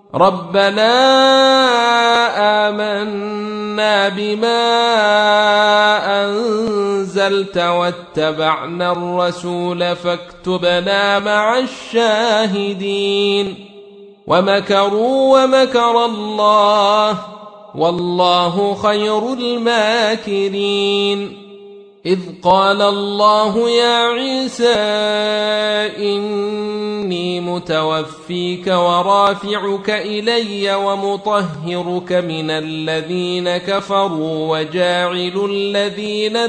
ربنا آمنا بما أنزلت واتبعنا الرسول فاكتبنا مع الشاهدين ومكروا ومكر الله والله خير الماكرين إذ قال الله يا عيسى إني متوفيك ورافعك إلي ومطهرك من الذين كفروا وجاعل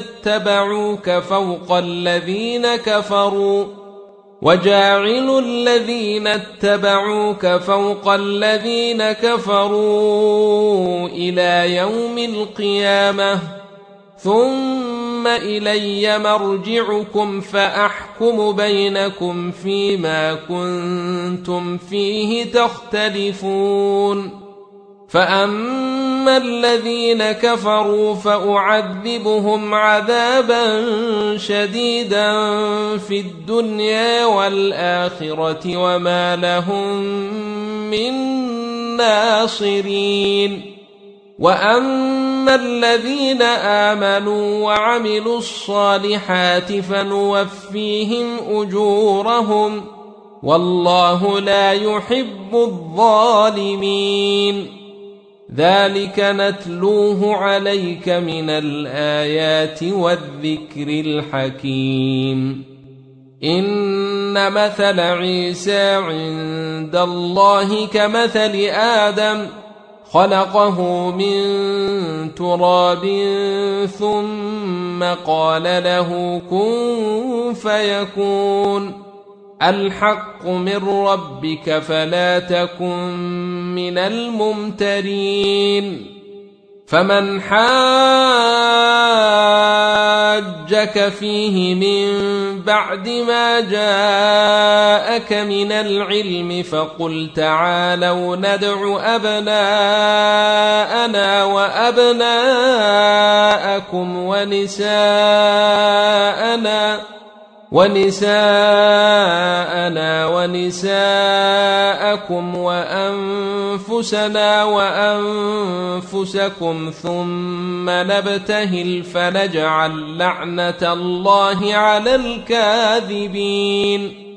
الذين اتبعوك فوق الذين كفروا إلى يوم القيامة ثم إلي مرجعكم فأحكم بينكم فيما كنتم فيه تختلفون فأما الذين كفروا فأعذبهم عذابا شديدا في الدنيا والآخرة وما لهم من ناصرين وأما الذين آمنوا وعملوا الصالحات فنوفيهم أجورهم والله لا يحب الظالمين ذلك نتلوه عليك من الآيات والذكر الحكيم إن مثل عيسى عند الله كمثل آدم خلقه من تراب ثم قال له كن فيكون الحق من ربك فلا تكن من الممترين فمن حاجك فيه من بعد ما جاءك من العلم فقل تعالوا ندع أبناءنا وأبناءكم ونساءنا ونساءكم وأنفسنا وأنفسكم ثم نبتهل فنجعل لعنة الله على الكاذبين